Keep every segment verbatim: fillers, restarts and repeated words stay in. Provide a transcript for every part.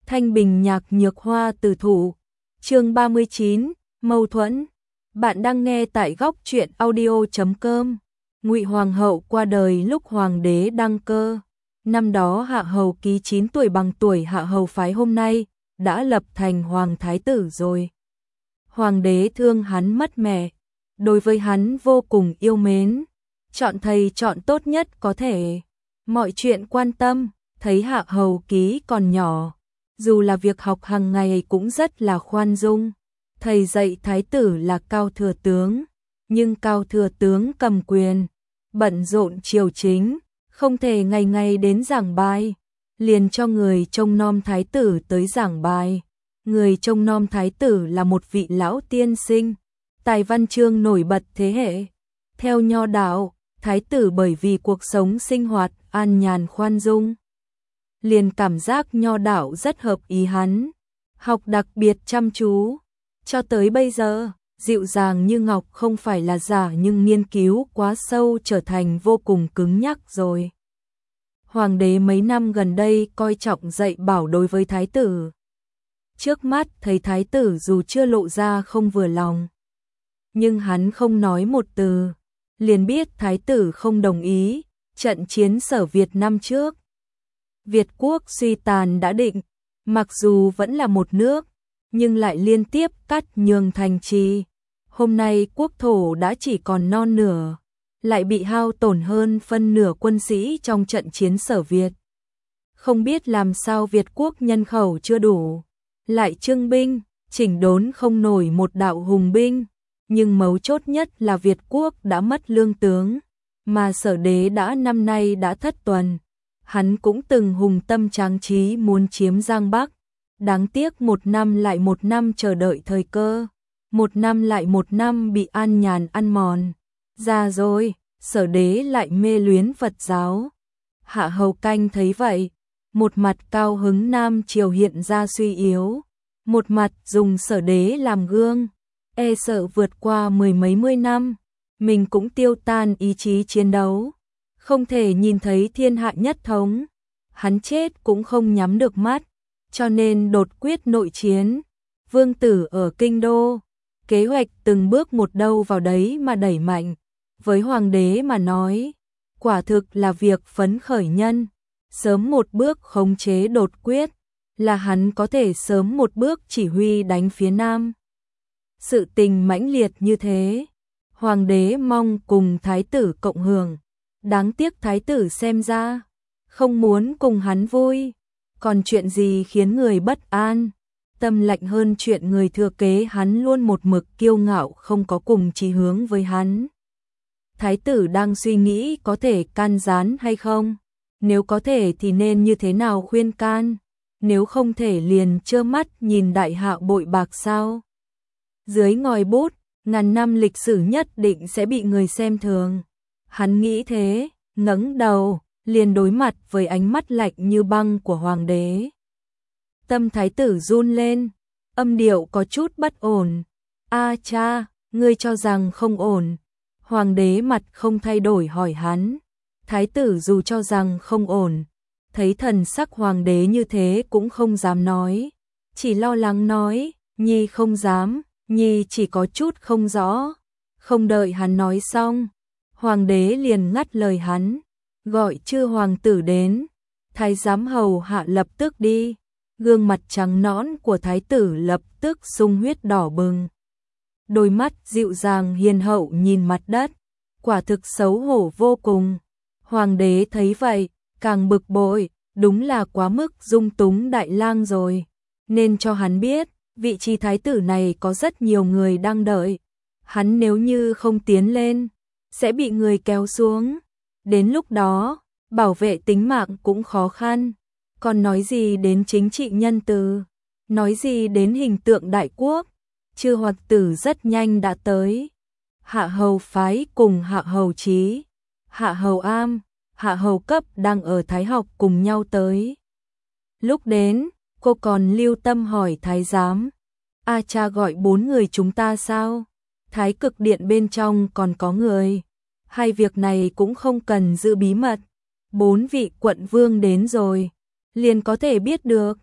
Thanh Bình Nhạc Nhược Hoa Từ Thủ. Chương ba mươi chín, mâu thuẫn. Bạn đang nghe tại góc truyện audio chấm com. Ngụy Hoàng hậu qua đời lúc hoàng đế đăng cơ. Năm đó Hạ hầu Ký chín tuổi bằng tuổi Hạ hầu phái hôm nay, đã lập thành hoàng thái tử rồi. Hoàng đế thương hắn mất mẹ, đối với hắn vô cùng yêu mến, chọn thầy chọn tốt nhất có thể, mọi chuyện quan tâm, thấy Hạ hầu Ký còn nhỏ, dù là việc học hàng ngày cũng rất là khoan dung. Thầy dạy thái tử là Cao Thừa Tướng, nhưng Cao Thừa Tướng cầm quyền, bận rộn triều chính, không thể ngày ngày đến giảng bài, liền cho người trông nom thái tử tới giảng bài. Người trông nom thái tử là một vị lão tiên sinh, tài văn chương nổi bật thế hệ. Theo nho đạo, thái tử bởi vì cuộc sống sinh hoạt an nhàn khoan dung, liền cảm giác nho đạo rất hợp ý hắn, học đặc biệt chăm chú. Cho tới bây giờ, dịu dàng như ngọc không phải là giả, nhưng nghiên cứu quá sâu trở thành vô cùng cứng nhắc rồi. Hoàng đế mấy năm gần đây coi trọng dạy bảo đối với thái tử. Trước mắt thấy thái tử dù chưa lộ ra không vừa lòng, nhưng hắn không nói một từ, liền biết thái tử không đồng ý. Trận chiến Sở Việt năm trước, Việt quốc suy tàn đã định, mặc dù vẫn là một nước, nhưng lại liên tiếp cắt nhường thành trì. Hôm nay quốc thổ đã chỉ còn non nửa, lại bị hao tổn hơn phân nửa quân sĩ trong trận chiến Sở Việt. Không biết làm sao Việt quốc nhân khẩu chưa đủ, lại trưng binh, chỉnh đốn không nổi một đạo hùng binh, nhưng mấu chốt nhất là Việt quốc đã mất lương tướng, mà Sở đế đã năm nay đã thất tuần. Hắn cũng từng hùng tâm tráng trí muốn chiếm Giang Bắc, đáng tiếc một năm lại một năm chờ đợi thời cơ, một năm lại một năm bị an nhàn ăn mòn. Ra rồi, Sở đế lại mê luyến Phật giáo. Hạ hầu canh thấy vậy, một mặt cao hứng nam triều hiện ra suy yếu, một mặt dùng Sở đế làm gương, e sợ vượt qua mười mấy mươi năm, mình cũng tiêu tan ý chí chiến đấu, không thể nhìn thấy thiên hạ nhất thống. Hắn chết cũng không nhắm được mắt, cho nên đột quyết nội chiến. Vương tử ở kinh đô, kế hoạch từng bước một đâu vào đấy mà đẩy mạnh. Với hoàng đế mà nói, quả thực là việc phấn khởi nhân. Sớm một bước khống chế đột quyết, là hắn có thể sớm một bước chỉ huy đánh phía Nam. Sự tình mãnh liệt như thế, hoàng đế mong cùng thái tử cộng hưởng. Đáng tiếc thái tử xem ra không muốn cùng hắn vui. Còn chuyện gì khiến người bất an, tâm lạnh hơn chuyện người thừa kế hắn luôn một mực kiêu ngạo không có cùng chí hướng với hắn. Thái tử đang suy nghĩ có thể can gián hay không, nếu có thể thì nên như thế nào khuyên can, nếu không thể liền trơ mắt nhìn đại hạ bội bạc sao. Dưới ngòi bút, ngàn năm lịch sử nhất định sẽ bị người xem thường. Hắn nghĩ thế, ngẩng đầu, liền đối mặt với ánh mắt lạnh như băng của hoàng đế. Tâm thái tử run lên, âm điệu có chút bất ổn. A cha, ngươi cho rằng không ổn. Hoàng đế mặt không thay đổi hỏi hắn. Thái tử dù cho rằng không ổn, thấy thần sắc hoàng đế như thế cũng không dám nói, chỉ lo lắng nói, nhi không dám, nhi chỉ có chút không rõ. Không đợi hắn nói xong, hoàng đế liền ngắt lời hắn, gọi chư hoàng tử đến. Thái giám hầu hạ lập tức đi. Gương mặt trắng nõn của thái tử lập tức sung huyết đỏ bừng, đôi mắt dịu dàng hiền hậu nhìn mặt đất, quả thực xấu hổ vô cùng. Hoàng đế thấy vậy, càng bực bội, đúng là quá mức dung túng đại lang rồi, nên cho hắn biết, vị trí thái tử này có rất nhiều người đang đợi. Hắn nếu như không tiến lên, sẽ bị người kéo xuống. Đến lúc đó, bảo vệ tính mạng cũng khó khăn. Còn nói gì đến chính trị nhân từ, nói gì đến hình tượng đại quốc. Chư hoàng tử rất nhanh đã tới. Hạ hầu phái cùng hạ hầu chí, hạ hầu am, hạ hầu cấp đang ở Thái học cùng nhau tới. Lúc đến, cô còn lưu tâm hỏi thái giám, A cha gọi bốn người chúng ta sao? Thái cực điện bên trong còn có người. Hai việc này cũng không cần giữ bí mật. Bốn vị quận vương đến rồi, liền có thể biết được.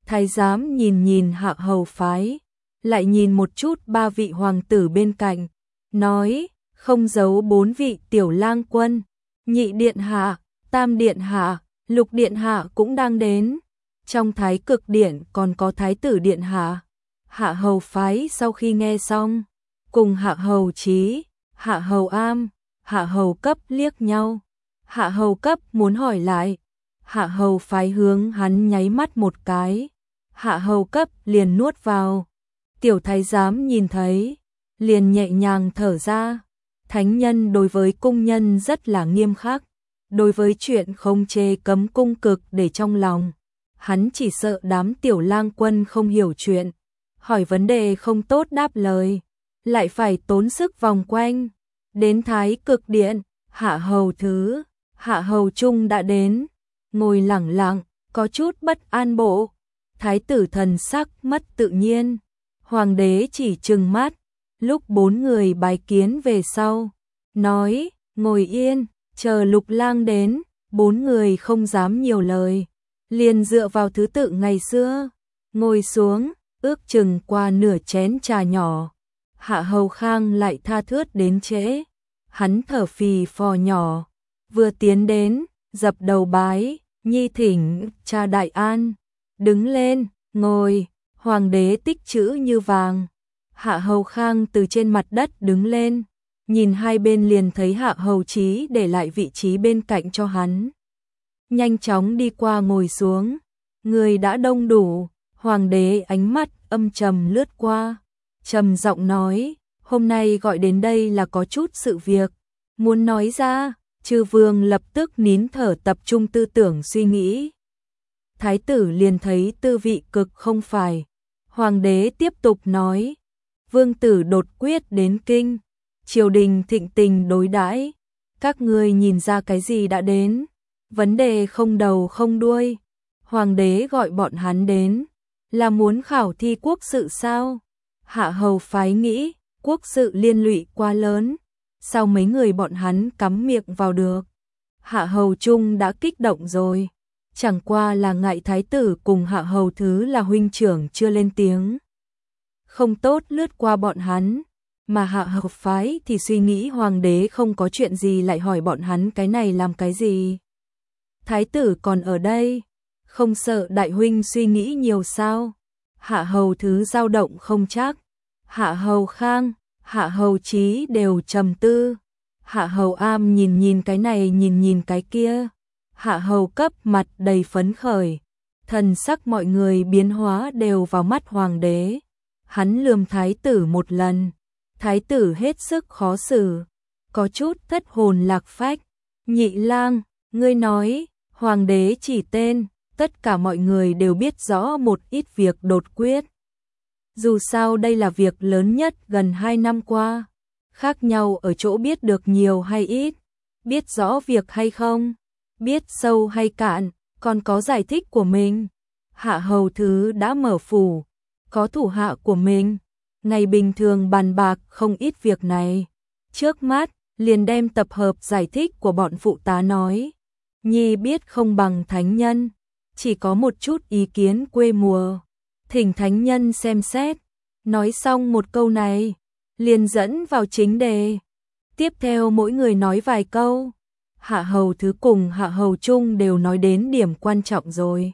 Thái giám nhìn nhìn Hạ hầu phái, lại nhìn một chút ba vị hoàng tử bên cạnh, nói, không giấu bốn vị tiểu lang quân, nhị điện hạ, tam điện hạ, lục điện hạ cũng đang đến. Trong thái cực điện còn có thái tử điện hạ. Hạ hầu phái sau khi nghe xong, cùng Hạ hầu Chí, Hạ hầu Am, Hạ hầu Cấp liếc nhau. Hạ hầu Cấp muốn hỏi lại, Hạ hầu phái hướng hắn nháy mắt một cái. Hạ hầu Cấp liền nuốt vào. Tiểu thái giám nhìn thấy, liền nhẹ nhàng thở ra. Thánh nhân đối với cung nhân rất là nghiêm khắc, đối với chuyện không chê cấm cung cực để trong lòng. Hắn chỉ sợ đám tiểu lang quân không hiểu chuyện, hỏi vấn đề không tốt đáp lời, lại phải tốn sức vòng quanh. Đến thái cực điện, Hạ hầu Thứ, Hạ hầu Trung đã đến, ngồi lẳng lặng, có chút bất an bộ. Thái tử thần sắc mất tự nhiên, hoàng đế chỉ trừng mắt, lúc bốn người bái kiến về sau, nói, ngồi yên, chờ Lục lang đến. Bốn người không dám nhiều lời, liền dựa vào thứ tự ngày xưa, ngồi xuống, ước chừng qua nửa chén trà nhỏ. Hạ hầu Khang lại tha thướt đến trễ, hắn thở phì phò nhỏ, vừa tiến đến, dập đầu bái, nhi thỉnh cha đại an, đứng lên, ngồi. Hoàng đế tích chữ như vàng. Hạ hầu Khang từ trên mặt đất đứng lên, nhìn hai bên liền thấy Hạ hầu Chí để lại vị trí bên cạnh cho hắn. Nhanh chóng đi qua ngồi xuống, người đã đông đủ. Hoàng đế ánh mắt âm trầm lướt qua, trầm giọng nói, hôm nay gọi đến đây là có chút sự việc, muốn nói ra. Chư vương lập tức nín thở tập trung tư tưởng suy nghĩ. Thái tử liền thấy tư vị cực không phải. Hoàng đế tiếp tục nói, vương tử đột quyết đến kinh, triều đình thịnh tình đối đãi, các ngươi nhìn ra cái gì đã đến, vấn đề không đầu không đuôi. Hoàng đế gọi bọn hắn đến, là muốn khảo thi quốc sự sao? Hạ hầu phái nghĩ, quốc sự liên lụy quá lớn, sao mấy người bọn hắn cắm miệng vào được? Hạ hầu Trung đã kích động rồi, chẳng qua là ngại thái tử cùng Hạ hầu Thứ là huynh trưởng chưa lên tiếng, không tốt lướt qua bọn hắn, mà Hạ hầu phái thì suy nghĩ hoàng đế không có chuyện gì lại hỏi bọn hắn cái này làm cái gì. Thái tử còn ở đây, không sợ đại huynh suy nghĩ nhiều sao? Hạ hầu Thứ dao động không chắc, Hạ hầu Khang, Hạ hầu Chí đều trầm tư. Hạ hầu Am nhìn nhìn cái này nhìn nhìn cái kia. Hạ hầu Cấp mặt đầy phấn khởi, thần sắc mọi người biến hóa đều vào mắt hoàng đế. Hắn lườm thái tử một lần, thái tử hết sức khó xử, có chút thất hồn lạc phách. Nhị lang, ngươi nói, hoàng đế chỉ tên, tất cả mọi người đều biết rõ một ít việc đột quyết. Dù sao đây là việc lớn nhất gần hai năm qua, khác nhau ở chỗ biết được nhiều hay ít, biết rõ việc hay không, biết sâu hay cạn, còn có giải thích của mình. Hạ hầu Thứ đã mở phủ, có thủ hạ của mình, ngày bình thường bàn bạc không ít việc này. Trước mắt, liền đem tập hợp giải thích của bọn phụ tá nói. Nhi biết không bằng thánh nhân, chỉ có một chút ý kiến quê mùa, thỉnh thánh nhân xem xét. Nói xong một câu này, liền dẫn vào chính đề. Tiếp theo mỗi người nói vài câu. Hạ hầu Thứ cùng Hạ hầu Trung đều nói đến điểm quan trọng rồi.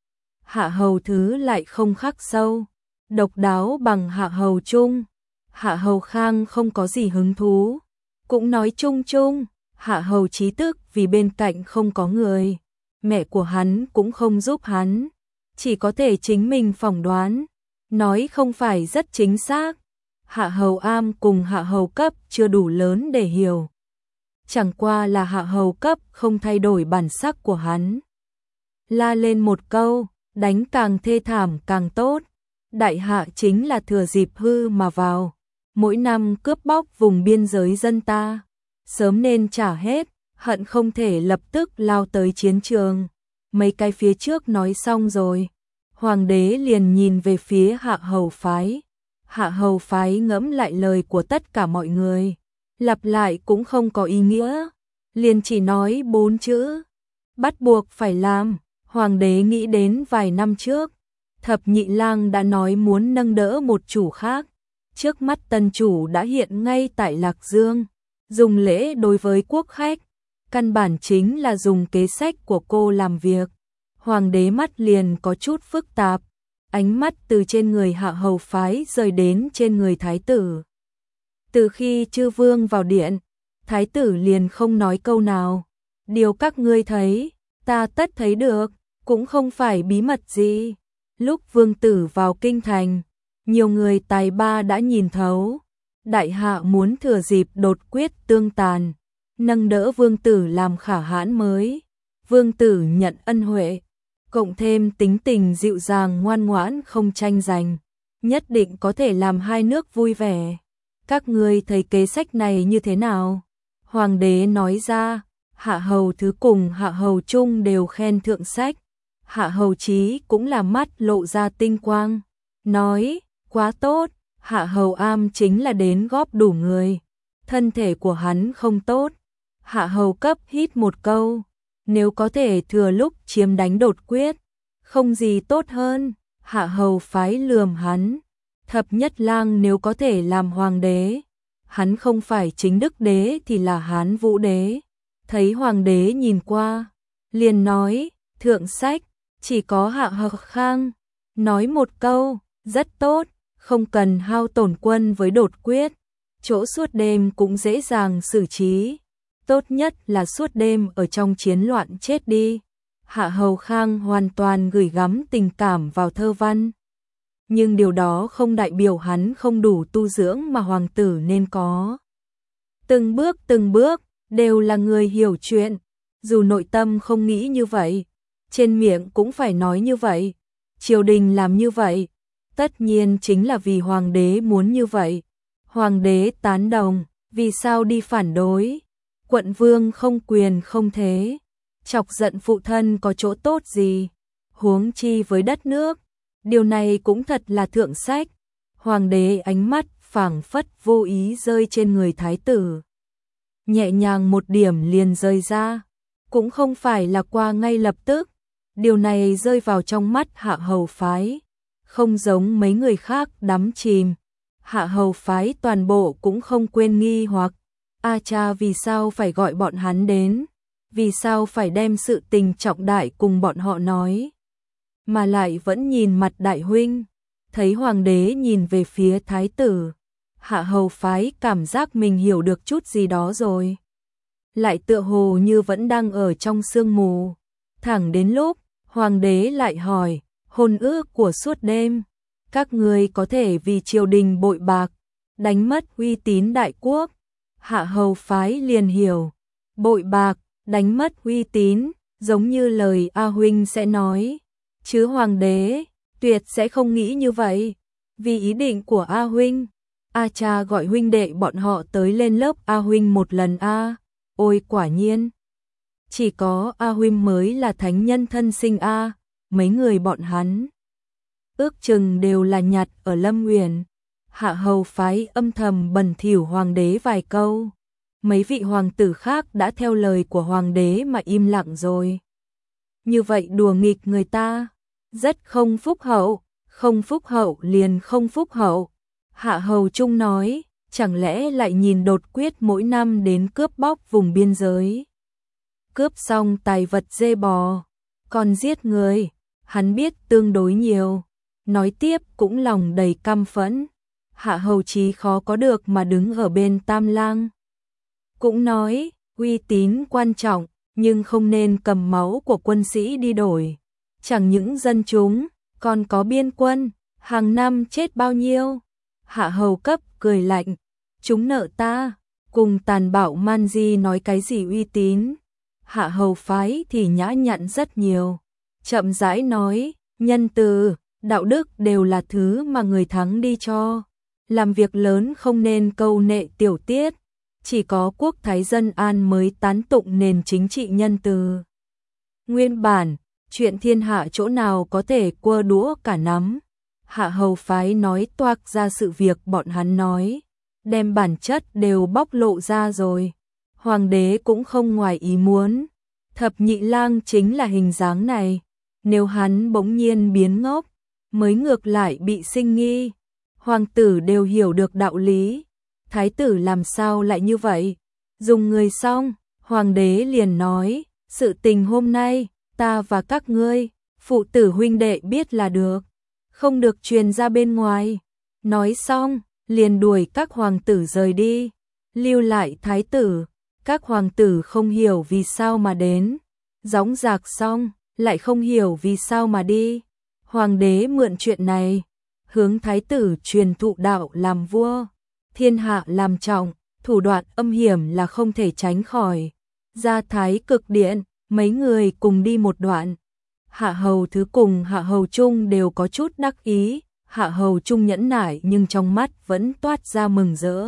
Hạ hầu Thứ lại không khắc sâu, độc đáo bằng Hạ hầu Trung. Hạ hầu Khang không có gì hứng thú, cũng nói chung chung. Hạ hầu Chí tức vì bên cạnh không có người, mẹ của hắn cũng không giúp hắn, chỉ có thể chính mình phỏng đoán, nói không phải rất chính xác. Hạ hầu Am cùng Hạ hầu Cấp chưa đủ lớn để hiểu, chẳng qua là Hạ hầu Cấp không thay đổi bản sắc của hắn. La lên một câu, đánh càng thê thảm càng tốt. Đại hạ chính là thừa dịp hư mà vào, mỗi năm cướp bóc vùng biên giới dân ta, sớm nên trả hết, hận không thể lập tức lao tới chiến trường. Mấy cái phía trước nói xong rồi, hoàng đế liền nhìn về phía Hạ hầu phái. Hạ hầu phái ngẫm lại lời của tất cả mọi người, lặp lại cũng không có ý nghĩa, liền chỉ nói bốn chữ, bắt buộc phải làm. Hoàng đế nghĩ đến vài năm trước, Thập nhị lang đã nói muốn nâng đỡ một chủ khác, trước mắt tân chủ đã hiện ngay tại Lạc Dương, dùng lễ đối với quốc khách, căn bản chính là dùng kế sách của cô làm việc. Hoàng đế mắt liền có chút phức tạp, ánh mắt từ trên người Hạ Hầu phái rời đến trên người thái tử. Từ khi chư vương vào điện, thái tử liền không nói câu nào. Điều các ngươi thấy, ta tất thấy được, cũng không phải bí mật gì. Lúc vương tử vào kinh thành, nhiều người tài ba đã nhìn thấu. Đại hạ muốn thừa dịp đột quyết tương tàn, nâng đỡ vương tử làm khả hãn mới. Vương tử nhận ân huệ, cộng thêm tính tình dịu dàng ngoan ngoãn không tranh giành, nhất định có thể làm hai nước vui vẻ. Các ngươi thấy kế sách này như thế nào? Hoàng đế nói ra, Hạ Hầu Thứ cùng Hạ Hầu Trung đều khen thượng sách. Hạ Hầu Chí cũng là mắt lộ ra tinh quang, nói, quá tốt. Hạ Hầu Am chính là đến góp đủ người, thân thể của hắn không tốt. Hạ Hầu Cấp hít một câu, nếu có thể thừa lúc chiếm đánh đột quyết, không gì tốt hơn. Hạ Hầu phái lườm hắn, thập nhất lang nếu có thể làm hoàng đế, hắn không phải chính đức đế thì là Hán Vũ đế. Thấy hoàng đế nhìn qua, liền nói, thượng sách, chỉ có Hạ Hầu Khang nói một câu, rất tốt, không cần hao tổn quân với đột quyết, chỗ suốt đêm cũng dễ dàng xử trí, tốt nhất là suốt đêm ở trong chiến loạn chết đi. Hạ Hầu Khang hoàn toàn gửi gắm tình cảm vào thơ văn, nhưng điều đó không đại biểu hắn không đủ tu dưỡng mà hoàng tử nên có. Từng bước từng bước, đều là người hiểu chuyện, dù nội tâm không nghĩ như vậy, trên miệng cũng phải nói như vậy. Triều đình làm như vậy, tất nhiên chính là vì hoàng đế muốn như vậy. Hoàng đế tán đồng, vì sao đi phản đối? Quận vương không quyền không thế, chọc giận phụ thân có chỗ tốt gì, huống chi với đất nước. Điều này cũng thật là thượng sách. Hoàng đế ánh mắt phảng phất vô ý rơi trên người thái tử, nhẹ nhàng một điểm liền rơi ra, cũng không phải là qua ngay lập tức. Điều này rơi vào trong mắt Hạ Hầu phái, không giống mấy người khác đắm chìm. Hạ Hầu phái toàn bộ cũng không quên nghi hoặc, a cha vì sao phải gọi bọn hắn đến, vì sao phải đem sự tình trọng đại cùng bọn họ nói, mà lại vẫn nhìn mặt đại huynh. Thấy hoàng đế nhìn về phía thái tử, Hạ Hầu phái cảm giác mình hiểu được chút gì đó rồi, lại tựa hồ như vẫn đang ở trong sương mù. Thẳng đến lúc hoàng đế lại hỏi, hôn ước của suốt đêm, các ngươi có thể vì triều đình bội bạc, đánh mất uy tín đại quốc. Hạ Hầu phái liền hiểu, bội bạc, đánh mất uy tín, giống như lời A huynh sẽ nói, chứ hoàng đế tuyệt sẽ không nghĩ như vậy. Vì ý định của A huynh, A cha gọi huynh đệ bọn họ tới lên lớp A huynh một lần a. Ôi quả nhiên, chỉ có A huynh mới là thánh nhân thân sinh a, mấy người bọn hắn ước chừng đều là nhặt ở Lâm Uyển. Hạ Hầu phái âm thầm bẩn thỉu hoàng đế vài câu. Mấy vị hoàng tử khác đã theo lời của hoàng đế mà im lặng rồi. Như vậy đùa nghịch người ta, rất không phúc hậu, không phúc hậu liền không phúc hậu. Hạ Hầu Trung nói, chẳng lẽ lại nhìn đột quyết mỗi năm đến cướp bóc vùng biên giới. Cướp xong tài vật dê bò, còn giết người, hắn biết tương đối nhiều. Nói tiếp cũng lòng đầy căm phẫn. Hạ Hầu Chí khó có được mà đứng ở bên Tam Lang. Cũng nói, uy tín quan trọng, nhưng không nên cầm máu của quân sĩ đi đổi. Chẳng những dân chúng, còn có biên quân, hàng năm chết bao nhiêu. Hạ Hầu Cấp cười lạnh, chúng nợ ta, cùng tàn bạo man di nói cái gì uy tín. Hạ Hầu phái thì nhã nhặn rất nhiều, chậm rãi nói, nhân từ, đạo đức đều là thứ mà người thắng đi cho. Làm việc lớn không nên câu nệ tiểu tiết, chỉ có quốc thái dân an mới tán tụng nền chính trị nhân từ. Nguyên bản, chuyện thiên hạ chỗ nào có thể quơ đũa cả nắm. Hạ Hầu phái nói toạc ra sự việc bọn hắn nói, đem bản chất đều bóc lộ ra rồi. Hoàng đế cũng không ngoài ý muốn, thập nhị lang chính là hình dáng này. Nếu hắn bỗng nhiên biến ngốc, mới ngược lại bị sinh nghi. Hoàng tử đều hiểu được đạo lý. Thái tử làm sao lại như vậy? Dùng người xong, hoàng đế liền nói, sự tình hôm nay, ta và các ngươi, phụ tử huynh đệ biết là được, không được truyền ra bên ngoài. Nói xong, liền đuổi các hoàng tử rời đi, lưu lại thái tử. Các hoàng tử không hiểu vì sao mà đến, dõng dạc xong, lại không hiểu vì sao mà đi. Hoàng đế mượn chuyện này, hướng thái tử truyền thụ đạo làm vua, thiên hạ làm trọng, thủ đoạn âm hiểm là không thể tránh khỏi. Ra Thái Cực Điện, mấy người cùng đi một đoạn. Hạ hầu thứ cùng hạ hầu trung đều có chút đắc ý, hạ hầu trung nhẫn nại nhưng trong mắt vẫn toát ra mừng rỡ.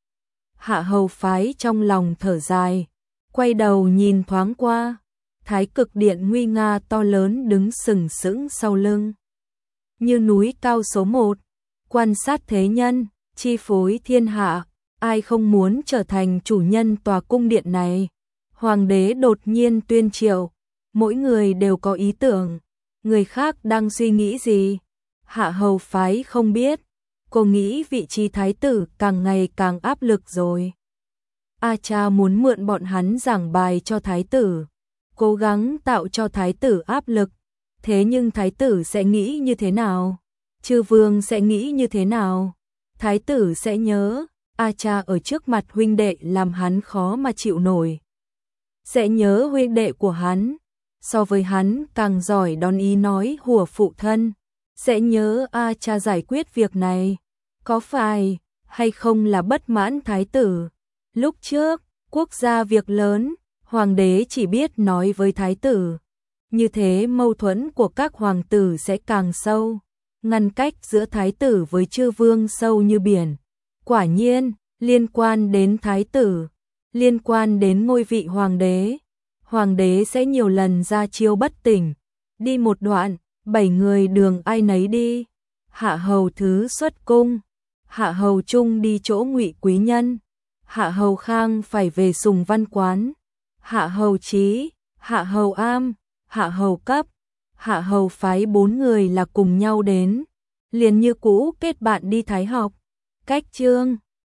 Hạ hầu phái trong lòng thở dài, quay đầu nhìn thoáng qua, Thái Cực Điện nguy nga to lớn đứng sừng sững sau lưng. Như núi cao số một, quan sát thế nhân, chi phối thiên hạ, ai không muốn trở thành chủ nhân tòa cung điện này. Hoàng đế đột nhiên tuyên triệu, mỗi người đều có ý tưởng, người khác đang suy nghĩ gì, hạ hầu phái không biết. Cô nghĩ vị trí thái tử càng ngày càng áp lực rồi. A cha muốn mượn bọn hắn giảng bài cho thái tử, cố gắng tạo cho thái tử áp lực. Thế nhưng thái tử sẽ nghĩ như thế nào? Chư vương sẽ nghĩ như thế nào? Thái tử sẽ nhớ, A cha ở trước mặt huynh đệ làm hắn khó mà chịu nổi. Sẽ nhớ huynh đệ của hắn, so với hắn càng giỏi đón ý nói hùa phụ thân. Sẽ nhớ A cha giải quyết việc này, có phải hay không là bất mãn thái tử. Lúc trước, quốc gia việc lớn, hoàng đế chỉ biết nói với thái tử. Như thế mâu thuẫn của các hoàng tử sẽ càng sâu, ngăn cách giữa thái tử với chư vương sâu như biển. Quả nhiên, liên quan đến thái tử, liên quan đến ngôi vị hoàng đế, hoàng đế sẽ nhiều lần ra chiêu bất tỉnh. Đi một đoạn, bảy người đường ai nấy đi. Hạ hầu thứ xuất cung, hạ hầu trung đi chỗ Ngụy quý nhân, hạ hầu khang phải về Sùng Văn quán, hạ hầu trí, hạ hầu am, hạ hầu cấp, hạ hầu phái bốn người là cùng nhau đến, liền như cũ kết bạn đi thái học. Cách chương